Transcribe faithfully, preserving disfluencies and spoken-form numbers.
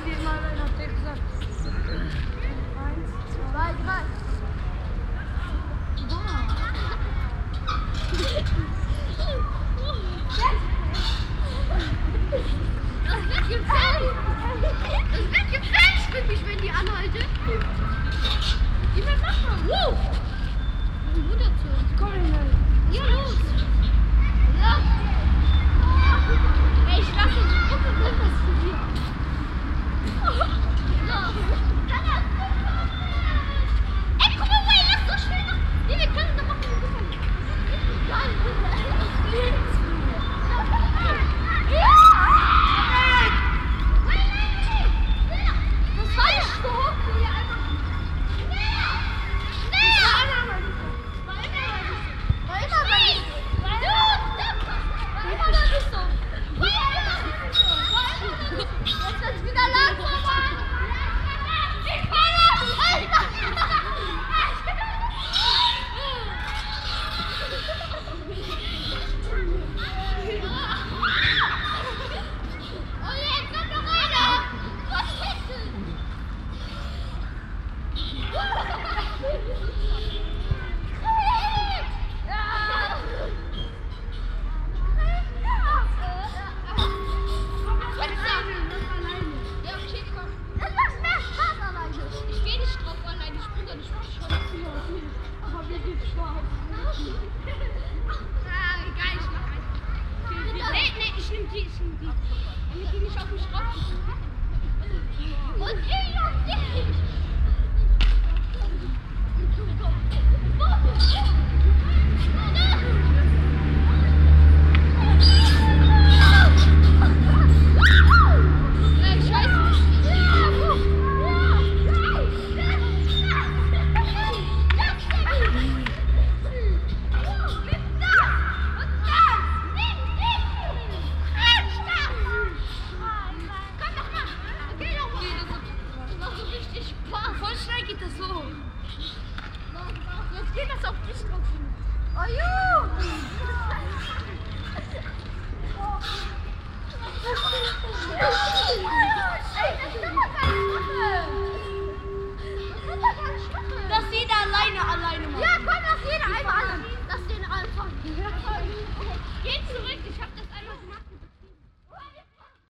Wie mal hat der gesagt. Eins, zwei, drei. Das wird gefällt! Das wird gefällt für mich, wenn die anhalte. Die wird machen. Wow! Komm hin. Ja, los! Ja! Ey, ich lasse die Gruppe mit was für dir. Ey, guck mal, ey, lass so schnell noch. Nee, wir können doch machen. Das war ja so hoch, wie einfach. Dass sie da alleine alleine